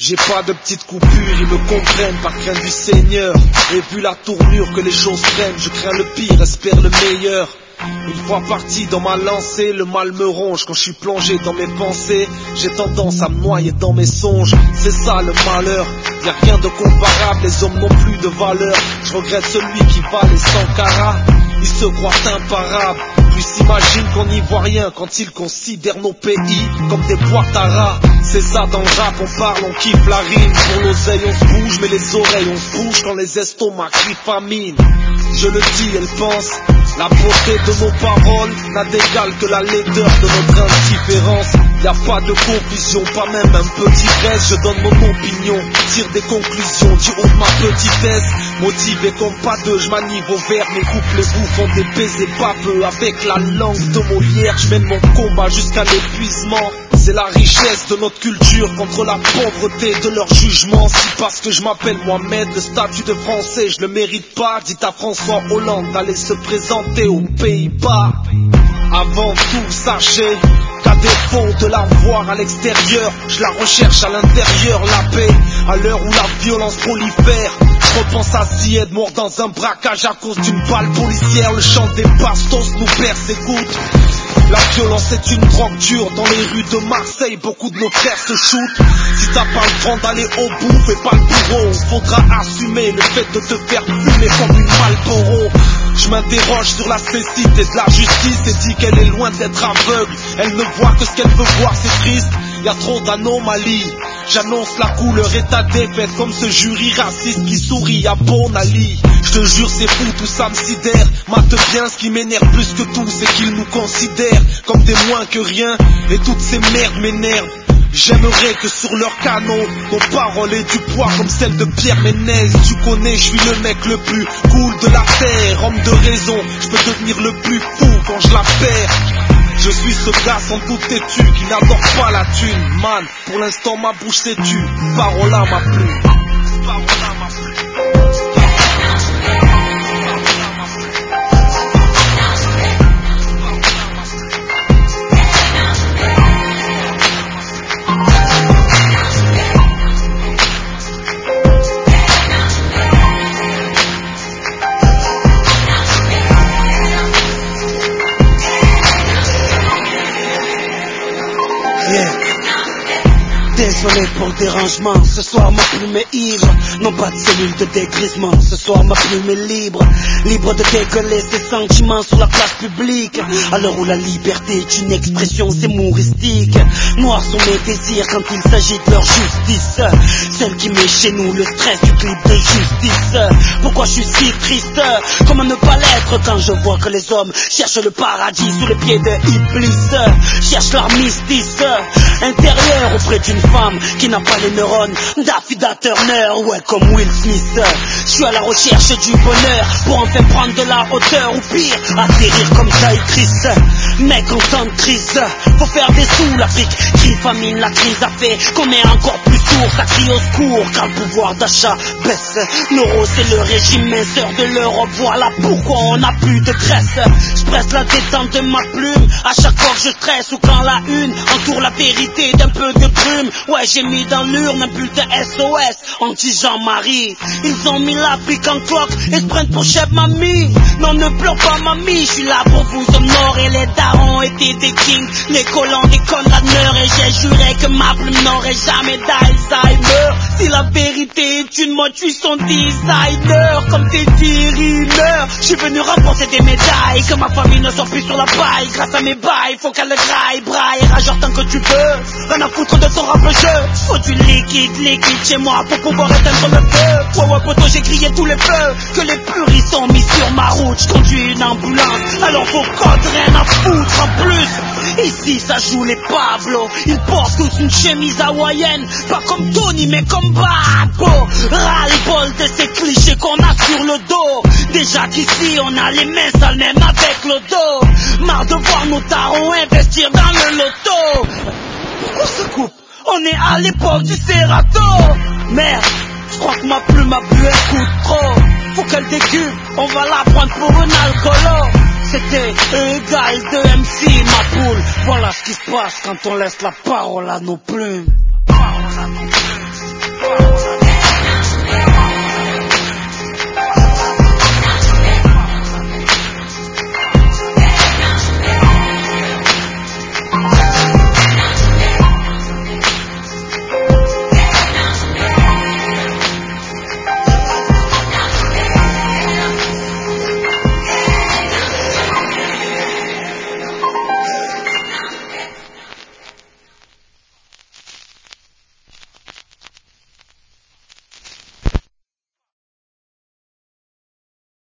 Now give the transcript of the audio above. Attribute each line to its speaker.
Speaker 1: J'ai pas de petites coupures, ils me comprennent par crainte du Seigneur. Et vu la tournure que les choses prennent, je crains le pire, espère le meilleur. Une fois parti dans ma lancée, le mal me ronge. Quand je suis plongé dans mes pensées, j'ai tendance à me noyer dans mes songes. C'est ça le malheur, y'a rien de comparable, les hommes n'ont plus de valeur. Je regrette celui qui va les 100 carats, il se croit imparable. Puis s'imagine qu'on n'y voit rien quand il considère nos pays comme des boîtes à rats. C'est ça dans le rap, on parle, on kiffe la rime. Pour l'oseille on se bouge, mais les oreilles on se bouge quand les estomacs crient famine. Je le dis, elle pense, la beauté de nos paroles n'a d'égal que la laideur de notre indifférence. Y a pas de confusion, pas même un petit reste. Je donne mon opinion, tire des conclusions du haut de ma petitesse. Motivé comme pas deux, je manie vos vers. Mes couplets vous font des baisers baveux. Avec la langue de Molière, je mène mon combat jusqu'à l'épuisement. C'est la richesse de notre culture contre la pauvreté de leur jugement. Si parce que je m'appelle Mohamed, le statut de français je le mérite pas. Dites à François Hollande d'aller se présenter aux Pays-Bas. Avant tout, sachez qu'à défaut de la voir à l'extérieur, je la recherche à l'intérieur, la paix. À l'heure où la violence prolifère, je repense à Zied mort dans un braquage à cause d'une balle policière. Le chant des bastos nous persécute. La violence est une drogue dure. Dans les rues de Marseille, beaucoup de nos frères se shootent. Si t'as pas le temps d'aller au bout, fais pas le bourreau. Faudra assumer le fait de te faire fumer comme une Marlboro. Je m'interroge sur la cécité de la justice et dis qu'elle est loin d'être aveugle. Elle ne voit que ce qu'elle veut voir, c'est triste. Y a trop d'anomalies. J'annonce la couleur et ta défaite comme ce jury raciste qui sourit à bon Ali. Je te jure c'est fou, tout ça me sidère. Mate bien, ce qui m'énerve plus que tout, c'est qu'ils nous considèrent comme des moins que rien. Et toutes ces merdes m'énervent. J'aimerais que sur leur canon, nos paroles aient du poids comme celle de Pierre Ménez. Tu connais, je suis le mec le plus cool de la terre. Homme de raison, je peux devenir le plus fou quand je la perds. Je suis ce gars sans doute têtu qui n'adore pas la thune. Man, pour l'instant ma bouche s'est tue, parole à ma plume.
Speaker 2: Désolé pour le dérangement, ce soir ma plume est ivre. Non pas de cellule de dégrisement, ce soir ma plume est libre. Libre de dégueuler ses sentiments sur la place publique. À l'heure où la liberté est une expression humoristique. Noirs sont mes désirs quand il s'agit de leur justice. Celle qui met chez nous le stress du clip de justice. Pourquoi je suis si triste? Comment ne pas l'être quand je vois que les hommes cherchent le paradis sous les pieds de Iblis. Cherchent l'armistice intérieur auprès d'une femme qui n'a pas les neurones d'Affida Turner. Ouais, comme Will Smith. Je suis à la recherche du bonheur pour enfin prendre de la hauteur, ou pire, atterrir comme ça et Chris. Mec en temps de crise, faut faire des sous. L'Afrique crie famine, la crise a fait qu'on est encore plus sourd. Ça crie au secours car le pouvoir d'achat baisse. L'euro c'est le régime minceur de l'Europe. Voilà pourquoi on n'a plus de graisse. Je presse la détente de ma plume à chaque fois que je stresse ou quand la une entoure la vérité d'un peu de brume. Ouais, j'ai mis dans l'urne un bulletin SOS anti-Jean-Marie. Ils ont mis l'Afrique en cloque et se prennent pour chef mamie. Non, ne pleure pas mamie, je suis là pour vous honorer. Les darons étaient des kings, les collants des Conradneurs. Et j'ai juré que ma plume n'aurait jamais d'Alzheimer. Si la vérité est une mode, je suis son designer. Comme tes rimer, je suis venu remporter des médailles. Que ma famille ne soit plus sur la paille. Grâce à mes bails, faut qu'elle le graille, braille, rageur tant que tu veux. Rien à foutre de ton rap jeu. Faut du liquide chez moi pour pouvoir éteindre le feu. Ouais, poto, j'ai grillé tous les feux. Que les puristes ont mis sur ma route. Je conduis une ambulance, alors faut code, rien à foutre en plus. Ici ça joue les Pablo. Ils portent tous une chemise hawaïenne. Pas comme Tony mais comme Babo. Ras-le-bol de ces clichés qu'on a sur le dos. Déjà qu'ici on a les mains sales même avec le dos. Marre de voir nos tarons investir dans le loto. Pourquoi ça coupe? On est à l'époque du Serato. Merde, je crois que ma plume a bu un coup de trop. Faut qu'elle décupe, on va la prendre pour un alcoolo. C'était égal de MC ma poule. Voilà ce qui se passe quand on laisse la parole à nos plumes.
Speaker 3: soir, on a